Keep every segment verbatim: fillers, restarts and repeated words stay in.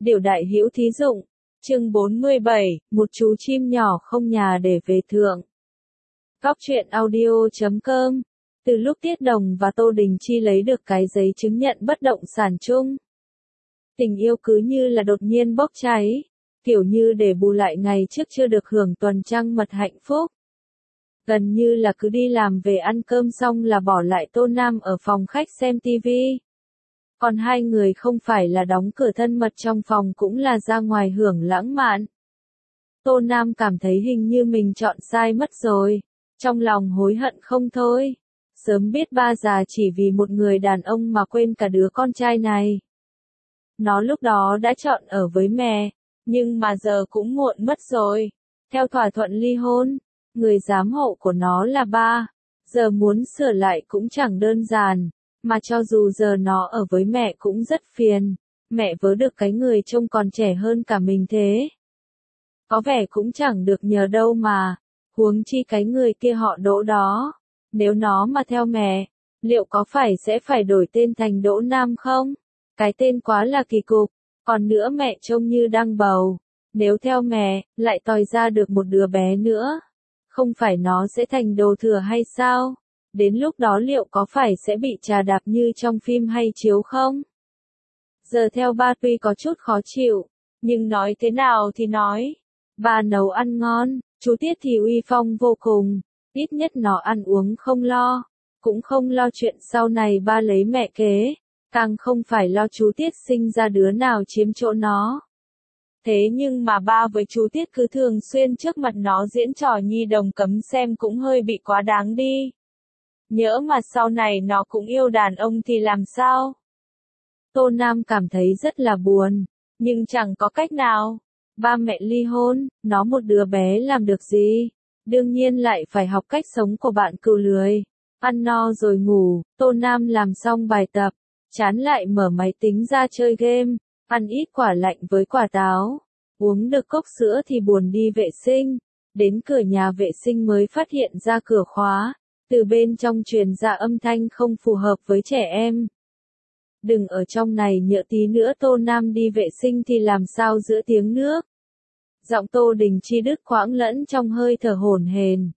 Điều đại hữu thí dụng. Chương bốn mươi bảy, một chú chim nhỏ không nhà để về thượng. Góc truyện audio chấm com. Từ lúc Tiết Đồng và Tô Đình Chi lấy được cái giấy chứng nhận bất động sản chung, tình yêu cứ như là đột nhiên bốc cháy, kiểu như để bù lại ngày trước chưa được hưởng tuần trăng mật hạnh phúc. Gần như là cứ đi làm về ăn cơm xong là bỏ lại Tô Nam ở phòng khách xem tivi. Còn hai người không phải là đóng cửa thân mật trong phòng cũng là ra ngoài hưởng lãng mạn. Tô Nam cảm thấy hình như mình chọn sai mất rồi, trong lòng hối hận không thôi. Sớm biết ba già chỉ vì một người đàn ông mà quên cả đứa con trai này. Nó lúc đó đã chọn ở với mẹ, nhưng mà giờ cũng muộn mất rồi. Theo thỏa thuận ly hôn, người giám hộ của nó là ba, giờ muốn sửa lại cũng chẳng đơn giản. Mà cho dù giờ nó ở với mẹ cũng rất phiền, mẹ vớ được cái người trông còn trẻ hơn cả mình thế. Có vẻ cũng chẳng được nhờ đâu mà, huống chi cái người kia họ Đỗ đó. Nếu nó mà theo mẹ, liệu có phải sẽ phải đổi tên thành Đỗ Nam không? Cái tên quá là kỳ cục, còn nữa mẹ trông như đang bầu. Nếu theo mẹ, lại tòi ra được một đứa bé nữa. Không phải nó sẽ thành đồ thừa hay sao? Đến lúc đó liệu có phải sẽ bị trà đạp như trong phim hay chiếu không? Giờ theo ba tuy có chút khó chịu, nhưng nói thế nào thì nói. Ba nấu ăn ngon, chú Tiết thì uy phong vô cùng, ít nhất nó ăn uống không lo, cũng không lo chuyện sau này ba lấy mẹ kế, càng không phải lo chú Tiết sinh ra đứa nào chiếm chỗ nó. Thế nhưng mà ba với chú Tiết cứ thường xuyên trước mặt nó diễn trò nhi đồng cấm xem cũng hơi bị quá đáng đi. Nhỡ mà sau này nó cũng yêu đàn ông thì làm sao? Tô Nam cảm thấy rất là buồn, nhưng chẳng có cách nào. Ba mẹ ly hôn, nó một đứa bé làm được gì? Đương nhiên lại phải học cách sống của bạn cừu lười. Ăn no rồi ngủ, Tô Nam làm xong bài tập, chán lại mở máy tính ra chơi game, ăn ít quả lạnh với quả táo, uống được cốc sữa thì buồn đi vệ sinh. Đến cửa nhà vệ sinh mới phát hiện ra cửa khóa. Từ bên trong truyền ra âm thanh không phù hợp với trẻ em. Đừng ở trong này nhỡ tí nữa Tô Nam đi vệ sinh thì làm sao giữa tiếng nước. Giọng Tô Đình Chi đứt quãng lẫn trong hơi thở hổn hển.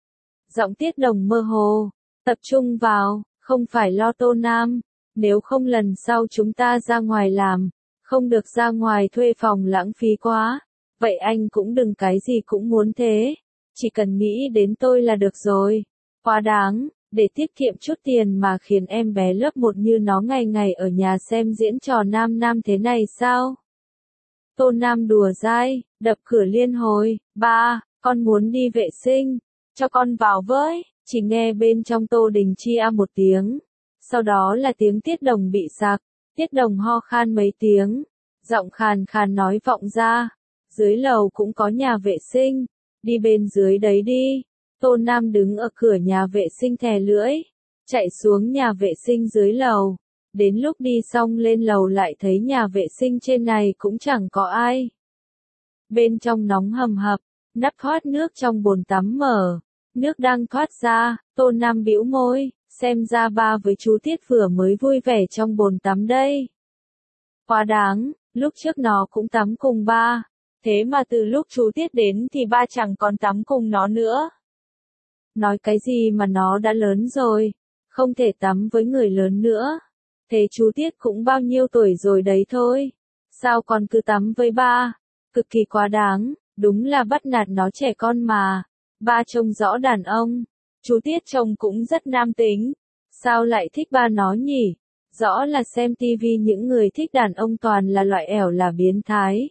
Giọng Tiết Đồng mơ hồ, tập trung vào, không phải lo Tô Nam, nếu không lần sau chúng ta ra ngoài làm, không được ra ngoài thuê phòng lãng phí quá, vậy anh cũng đừng cái gì cũng muốn thế, chỉ cần nghĩ đến tôi là được rồi. Quá đáng, để tiết kiệm chút tiền mà khiến em bé lớp một như nó ngày ngày ở nhà xem diễn trò nam nam thế này sao? Tô Nam đùa dai, đập cửa liên hồi, ba, con muốn đi vệ sinh, cho con vào với, chỉ nghe bên trong Tô Đình Chi a một tiếng, sau đó là tiếng Tiết Đồng bị sặc, Tiết Đồng ho khan mấy tiếng, giọng khàn khàn nói vọng ra, dưới lầu cũng có nhà vệ sinh, đi bên dưới đấy đi. Tô Nam đứng ở cửa nhà vệ sinh thè lưỡi, chạy xuống nhà vệ sinh dưới lầu. Đến lúc đi xong lên lầu lại thấy nhà vệ sinh trên này cũng chẳng có ai. Bên trong nóng hầm hập, nắp thoát nước trong bồn tắm mở. Nước đang thoát ra, Tô Nam bĩu môi, xem ra ba với chú Tiết vừa mới vui vẻ trong bồn tắm đây. Quá đáng, lúc trước nó cũng tắm cùng ba. Thế mà từ lúc chú Tiết đến thì ba chẳng còn tắm cùng nó nữa. Nói cái gì mà nó đã lớn rồi, không thể tắm với người lớn nữa. Thế chú Tiết cũng bao nhiêu tuổi rồi đấy thôi. Sao còn cứ tắm với ba? Cực kỳ quá đáng, đúng là bắt nạt nó trẻ con mà. Ba trông rõ đàn ông, chú Tiết trông cũng rất nam tính. Sao lại thích ba nó nhỉ? Rõ là xem tivi những người thích đàn ông toàn là loại ẻo là biến thái.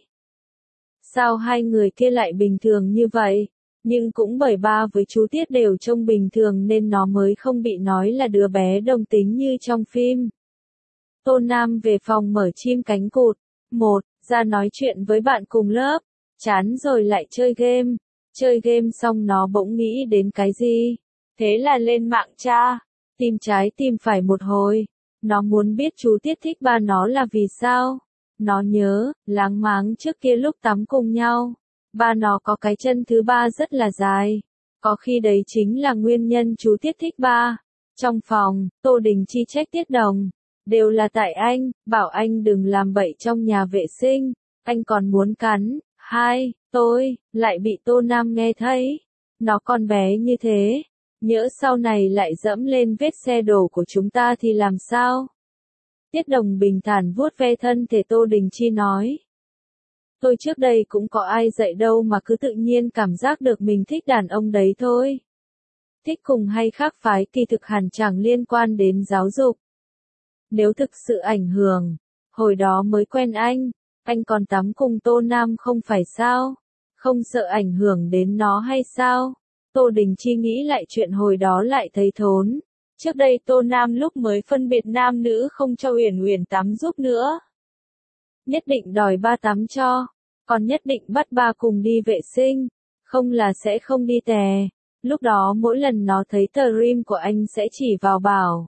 Sao hai người kia lại bình thường như vậy? Nhưng cũng bởi ba với chú Tiết đều trông bình thường nên nó mới không bị nói là đứa bé đồng tính như trong phim. Tô Nam về phòng mở chim cánh cụt. Một, ra nói chuyện với bạn cùng lớp. Chán rồi lại chơi game. Chơi game xong nó bỗng nghĩ đến cái gì. Thế là lên mạng tra. Tìm trái tìm phải một hồi. Nó muốn biết chú Tiết thích ba nó là vì sao. Nó nhớ, láng máng trước kia lúc tắm cùng nhau. Ba nó có cái chân thứ ba rất là dài. Có khi đấy chính là nguyên nhân chú Tiết thích ba. Trong phòng, Tô Đình Chi trách Tiết Đồng. Đều là tại anh, bảo anh đừng làm bậy trong nhà vệ sinh. anh còn muốn cắn. Hai, tôi, lại bị Tô Nam nghe thấy. Nó con bé như thế, nhỡ sau này lại dẫm lên vết xe đổ của chúng ta thì làm sao? Tiết Đồng bình thản vuốt ve thân thể Tô Đình Chi nói. Tôi trước đây cũng có ai dạy đâu mà cứ tự nhiên cảm giác được mình thích đàn ông đấy thôi. Thích cùng hay khác phái kỳ thực hẳn chẳng liên quan đến giáo dục. Nếu thực sự ảnh hưởng, hồi đó mới quen anh, anh còn tắm cùng Tô Nam không phải sao? Không sợ ảnh hưởng đến nó hay sao? Tô Đình Chi nghĩ lại chuyện hồi đó lại thấy thốn. Trước đây Tô Nam lúc mới phân biệt nam nữ không cho Uyển Uyển tắm giúp nữa. Nhất định đòi ba tắm cho, còn nhất định bắt ba cùng đi vệ sinh, không là sẽ không đi tè. Lúc đó mỗi lần nó thấy tờ rim của anh sẽ chỉ vào bảo.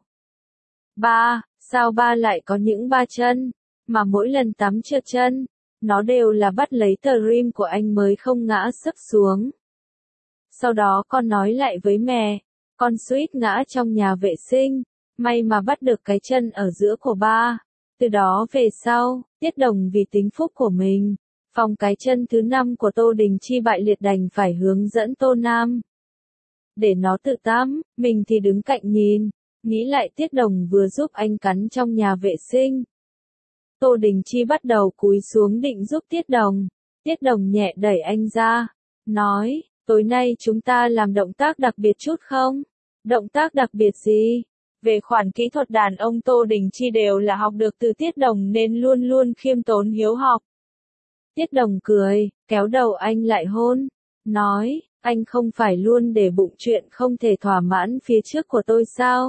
Ba, sao ba lại có những ba chân, mà mỗi lần tắm trượt chân, nó đều là bắt lấy tờ rim của anh mới không ngã sấp xuống. Sau đó con nói lại với mẹ, con suýt ngã trong nhà vệ sinh, may mà bắt được cái chân ở giữa của ba. Từ đó về sau, Tiết Đồng vì tính phúc của mình, phòng cái chân thứ năm của Tô Đình Chi bại liệt đành phải hướng dẫn Tô Nam. Để nó tự tắm, mình thì đứng cạnh nhìn, nghĩ lại Tiết Đồng vừa giúp anh cắn trong nhà vệ sinh. Tô Đình Chi bắt đầu cúi xuống định giúp Tiết Đồng, Tiết Đồng nhẹ đẩy anh ra, nói, tối nay chúng ta làm động tác đặc biệt chút không? Động tác đặc biệt gì? Về khoản kỹ thuật đàn ông Tô Đình Chi đều là học được từ Tiết Đồng nên luôn luôn khiêm tốn hiếu học. Tiết Đồng cười, kéo đầu anh lại hôn, nói, anh không phải luôn để bụng chuyện không thể thỏa mãn phía trước của tôi sao?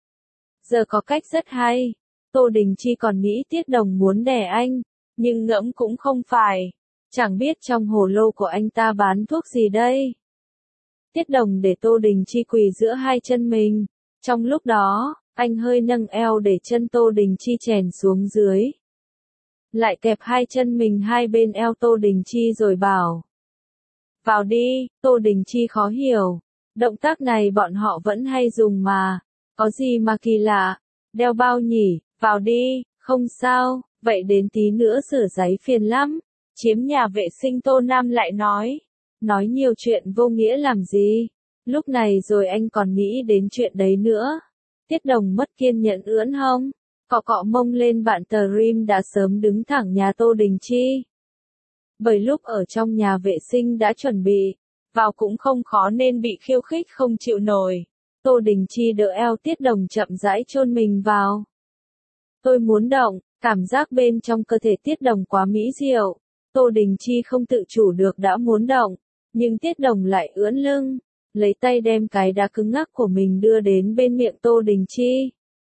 Giờ có cách rất hay. Tô Đình Chi còn nghĩ Tiết Đồng muốn đè anh, nhưng ngẫm cũng không phải. Chẳng biết trong hồ lô của anh ta bán thuốc gì đây. Tiết Đồng để Tô Đình Chi quỳ giữa hai chân mình. Trong lúc đó, anh hơi nâng eo để chân Tô Đình Chi chèn xuống dưới. Lại kẹp hai chân mình hai bên eo Tô Đình Chi rồi bảo. Vào đi, Tô Đình Chi khó hiểu. Động tác này bọn họ vẫn hay dùng mà. Có gì mà kỳ lạ. Đeo bao nhỉ, vào đi, không sao, vậy đến tí nữa rửa giấy phiền lắm. Chiếm nhà vệ sinh Tô Nam lại nói. Nói nhiều chuyện vô nghĩa làm gì. Lúc này rồi anh còn nghĩ đến chuyện đấy nữa. Tiết Đồng mất kiên nhẫn ưỡn hông, cọ cọ mông lên bạn tờ rim đã sớm đứng thẳng nhà Tô Đình Chi. Bởi lúc ở trong nhà vệ sinh đã chuẩn bị, vào cũng không khó nên bị khiêu khích không chịu nổi. Tô Đình Chi đỡ eo Tiết Đồng chậm rãi chôn mình vào. Tôi muốn động, cảm giác bên trong cơ thể Tiết Đồng quá mỹ diệu. Tô Đình Chi không tự chủ được đã muốn động, nhưng Tiết Đồng lại ưỡn lưng, lấy tay đem cái đá cứng ngắc của mình đưa đến bên miệng Tô Đình Chi.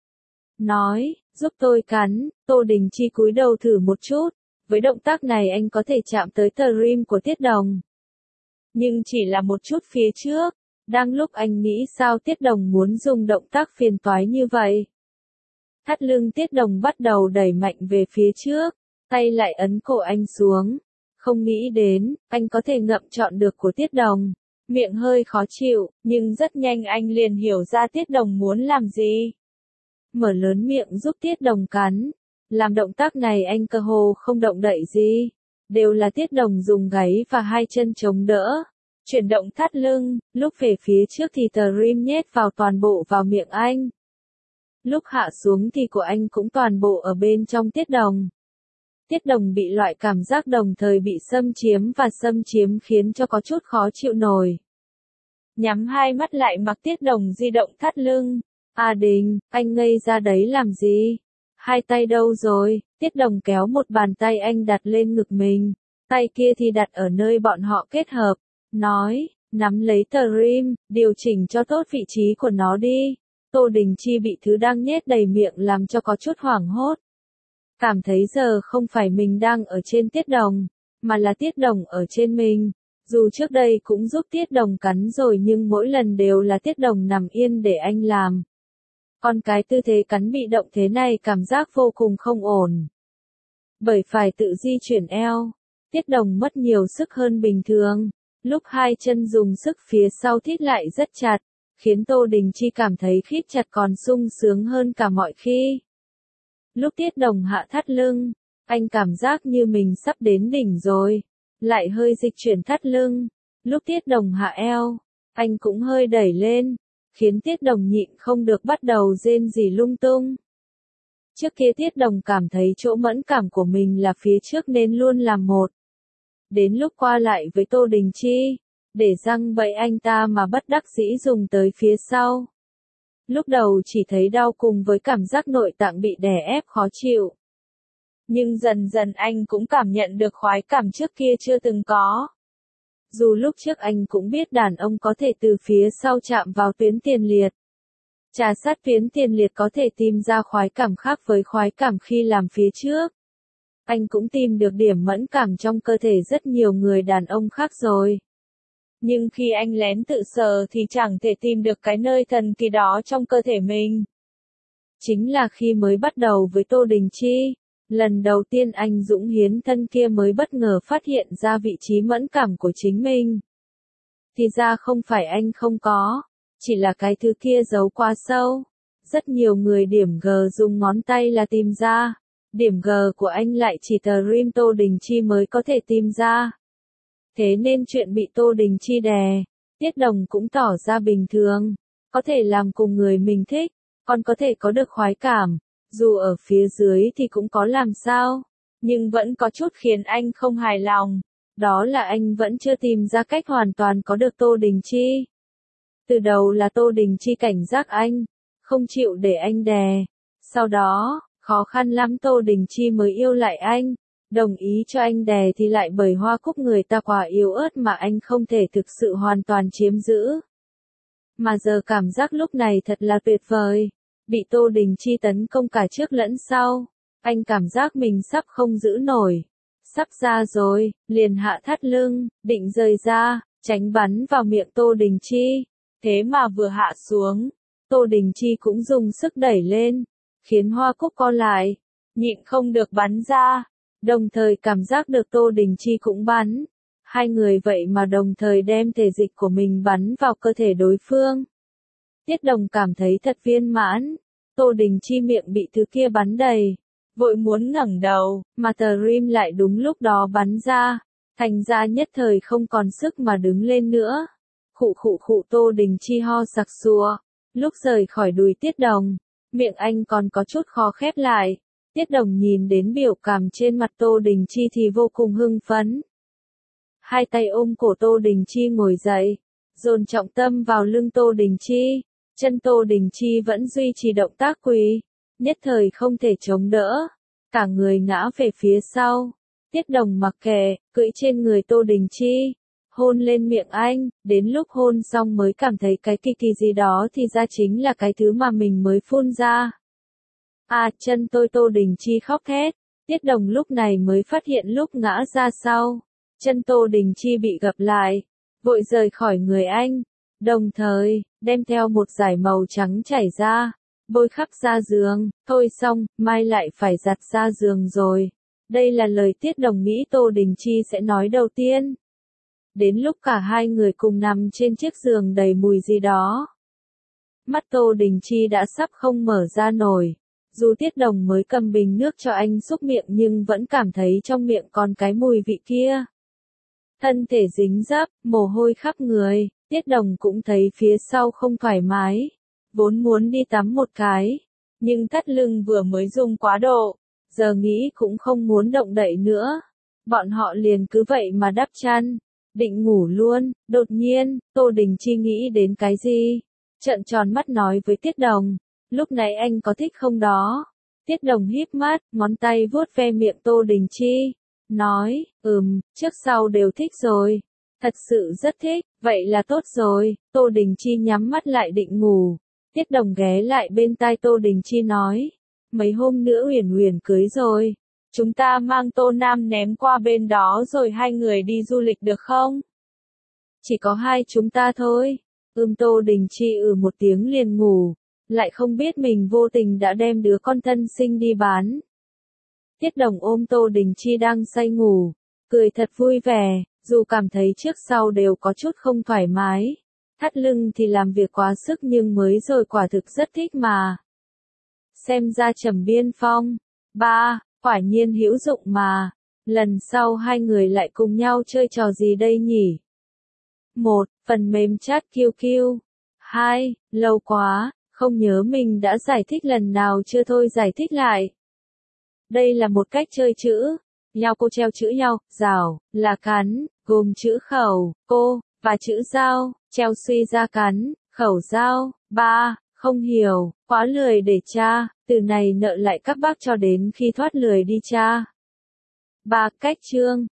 Nói, giúp tôi cắn, Tô Đình Chi cúi đầu thử một chút, với động tác này anh có thể chạm tới tờ rim của Tiết Đồng. Nhưng chỉ là một chút phía trước, đang lúc anh nghĩ sao Tiết Đồng muốn dùng động tác phiền toái như vậy. Thắt lưng Tiết Đồng bắt đầu đẩy mạnh về phía trước, tay lại ấn cổ anh xuống. Không nghĩ đến, anh có thể ngậm trọn được của Tiết Đồng. Miệng hơi khó chịu, nhưng rất nhanh anh liền hiểu ra Tiết Đồng muốn làm gì. Mở lớn miệng giúp Tiết Đồng cắn. Làm động tác này anh cơ hồ không động đậy gì. Đều là Tiết Đồng dùng gáy và hai chân chống đỡ. Chuyển động thắt lưng, lúc về phía trước thì tờ rim nhét vào toàn bộ vào miệng anh. Lúc hạ xuống thì của anh cũng toàn bộ ở bên trong Tiết Đồng. Tiết Đồng bị loại cảm giác đồng thời bị xâm chiếm và xâm chiếm khiến cho có chút khó chịu nổi. Nhắm hai mắt lại mặc Tiết Đồng di động thắt lưng. À Đình, anh ngây ra đấy làm gì? Hai tay đâu rồi? Tiết Đồng kéo một bàn tay anh đặt lên ngực mình. Tay kia thì đặt ở nơi bọn họ kết hợp. Nói, nắm lấy tờ rim, điều chỉnh cho tốt vị trí của nó đi. Tô Đình Chi bị thứ đang nhét đầy miệng làm cho có chút hoảng hốt. Cảm thấy giờ không phải mình đang ở trên Tiết Đồng, mà là Tiết Đồng ở trên mình. Dù trước đây cũng giúp Tiết Đồng cắn rồi nhưng mỗi lần đều là Tiết Đồng nằm yên để anh làm. Còn cái tư thế cắn bị động thế này cảm giác vô cùng không ổn. Bởi phải tự di chuyển eo, Tiết Đồng mất nhiều sức hơn bình thường. Lúc hai chân dùng sức phía sau thít lại rất chặt, khiến Tô Đình Chi cảm thấy khít chặt còn sung sướng hơn cả mọi khi. Lúc Tiết Đồng hạ thắt lưng, Anh cảm giác như mình sắp đến đỉnh rồi. Lại hơi dịch chuyển thắt lưng. Lúc Tiết Đồng hạ eo, anh cũng hơi đẩy lên, khiến Tiết Đồng nhịn không được bắt đầu rên rỉ lung tung. Trước kia Tiết Đồng cảm thấy chỗ mẫn cảm của mình là phía trước nên luôn làm một. Đến lúc qua lại với Tô Đình Chi, để răng bẫy anh ta mà bất đắc dĩ dùng tới phía sau. Lúc đầu chỉ thấy đau cùng với cảm giác nội tạng bị đè ép khó chịu. Nhưng dần dần anh cũng cảm nhận được khoái cảm trước kia chưa từng có. Dù lúc trước anh cũng biết đàn ông có thể từ phía sau chạm vào tuyến tiền liệt. Trà sát tuyến tiền liệt có thể tìm ra khoái cảm khác với khoái cảm khi làm phía trước. Anh cũng tìm được điểm mẫn cảm trong cơ thể rất nhiều người đàn ông khác rồi. Nhưng khi anh lén tự sờ thì chẳng thể tìm được cái nơi thần kỳ đó trong cơ thể mình. Chính là khi mới bắt đầu với Tô Đình Chi, lần đầu tiên anh dũng hiến thân kia mới bất ngờ phát hiện ra vị trí mẫn cảm của chính mình. Thì ra không phải anh không có, chỉ là cái thứ kia giấu quá sâu. Rất nhiều người điểm G dùng ngón tay là tìm ra. Điểm G của anh lại chỉ tờ rim Tô Đình Chi mới có thể tìm ra. Thế nên chuyện bị Tô Đình Chi đè, Tiết Đồng cũng tỏ ra bình thường. Có thể làm cùng người mình thích, còn có thể có được khoái cảm. Dù ở phía dưới thì cũng có làm sao. Nhưng vẫn có chút khiến anh không hài lòng. Đó là anh vẫn chưa tìm ra cách hoàn toàn có được Tô Đình Chi. Từ đầu là Tô Đình Chi cảnh giác anh, không chịu để anh đè. Sau đó, khó khăn lắm Tô Đình Chi mới yêu lại anh. Đồng ý cho anh đè thì lại bởi hoa cúc người ta quá yếu ớt mà anh không thể thực sự hoàn toàn chiếm giữ. Mà giờ cảm giác lúc này thật là tuyệt vời. Bị Tô Đình Chi tấn công cả trước lẫn sau. Anh cảm giác mình sắp không giữ nổi. Sắp ra rồi, liền hạ thắt lưng, định rời ra, tránh bắn vào miệng Tô Đình Chi. Thế mà vừa hạ xuống, Tô Đình Chi cũng dùng sức đẩy lên, khiến hoa cúc co lại, nhịn không được bắn ra. Đồng thời cảm giác được Tô Đình Chi cũng bắn. Hai người vậy mà đồng thời đem thể dịch của mình bắn vào cơ thể đối phương. Tiết Đồng cảm thấy thật viên mãn. Tô Đình Chi miệng bị thứ kia bắn đầy. Vội muốn ngẩng đầu, mà tờ rim lại đúng lúc đó bắn ra. Thành ra nhất thời không còn sức mà đứng lên nữa. Khụ khụ khụ Tô Đình Chi ho sặc sụa. Lúc rời khỏi đùi Tiết Đồng, miệng anh còn có chút khó khép lại. Tiết Đồng nhìn đến biểu cảm trên mặt Tô Đình Chi thì vô cùng hưng phấn. Hai tay ôm cổ Tô Đình Chi ngồi dậy, dồn trọng tâm vào lưng Tô Đình Chi. Chân Tô Đình Chi vẫn duy trì động tác quỳ, nhất thời không thể chống đỡ. Cả người ngã về phía sau. Tiết Đồng mặc kệ, cưỡi trên người Tô Đình Chi. Hôn lên miệng anh, đến lúc hôn xong mới cảm thấy cái kỳ kỳ gì đó thì ra chính là cái thứ mà mình mới phun ra. À, chân tôi Tô Đình Chi khóc thét. Tiết Đồng lúc này mới phát hiện lúc ngã ra sau, chân Tô Đình Chi bị gập lại, vội rời khỏi người anh, đồng thời, đem theo một dải màu trắng chảy ra, bôi khắp ra giường. Thôi xong, mai lại phải giặt ra giường rồi. Đây là lời Tiết Đồng nghĩ Tô Đình Chi sẽ nói đầu tiên. Đến lúc cả hai người cùng nằm trên chiếc giường đầy mùi gì đó. Mắt Tô Đình Chi đã sắp không mở ra nổi. Dù Tiết Đồng mới cầm bình nước cho anh xúc miệng nhưng vẫn cảm thấy trong miệng còn cái mùi vị kia. Thân thể dính dấp, mồ hôi khắp người, Tiết Đồng cũng thấy phía sau không thoải mái. Vốn muốn đi tắm một cái, nhưng thắt lưng vừa mới rung quá độ, giờ nghĩ cũng không muốn động đậy nữa. Bọn họ liền cứ vậy mà đắp chăn, định ngủ luôn. Đột nhiên, Tô Đình Chi nghĩ đến cái gì? Trợn tròn mắt nói với Tiết Đồng. Lúc nãy anh có thích không đó? Tiết Đồng híp mắt, ngón tay vuốt ve miệng Tô Đình Chi. Nói, ừm, trước sau đều thích rồi. Thật sự rất thích, vậy là tốt rồi. Tô Đình Chi nhắm mắt lại định ngủ. Tiết Đồng ghé lại bên tai Tô Đình Chi nói. Mấy hôm nữa Uyển Uyển cưới rồi. Chúng ta mang Tô Nam ném qua bên đó rồi hai người đi du lịch được không? Chỉ có hai chúng ta thôi. Ưm Tô Đình Chi ừ một tiếng liền ngủ. Lại không biết mình vô tình đã đem đứa con thân sinh đi bán. Tiết Đồng ôm Tô Đình Chi đang say ngủ, cười thật vui vẻ, dù cảm thấy trước sau đều có chút không thoải mái. Thắt lưng thì làm việc quá sức nhưng mới rồi quả thực rất thích mà. Xem ra Trầm Biên Phong. ba. Quả nhiên hữu dụng mà. Lần sau hai người lại cùng nhau chơi trò gì đây nhỉ? một. Phần mềm chat quy quy. hai. Lâu quá, không nhớ mình đã giải thích lần nào chưa, thôi giải thích lại. Đây là một cách chơi chữ. Nhau cô treo chữ nhau, rào, là cắn, gồm chữ khẩu, cô, và chữ dao, treo suy ra cắn, khẩu dao. ba. Không hiểu, quá lười để tra, từ này nợ lại các bác cho đến khi thoát lười đi tra. ba. Cách chương.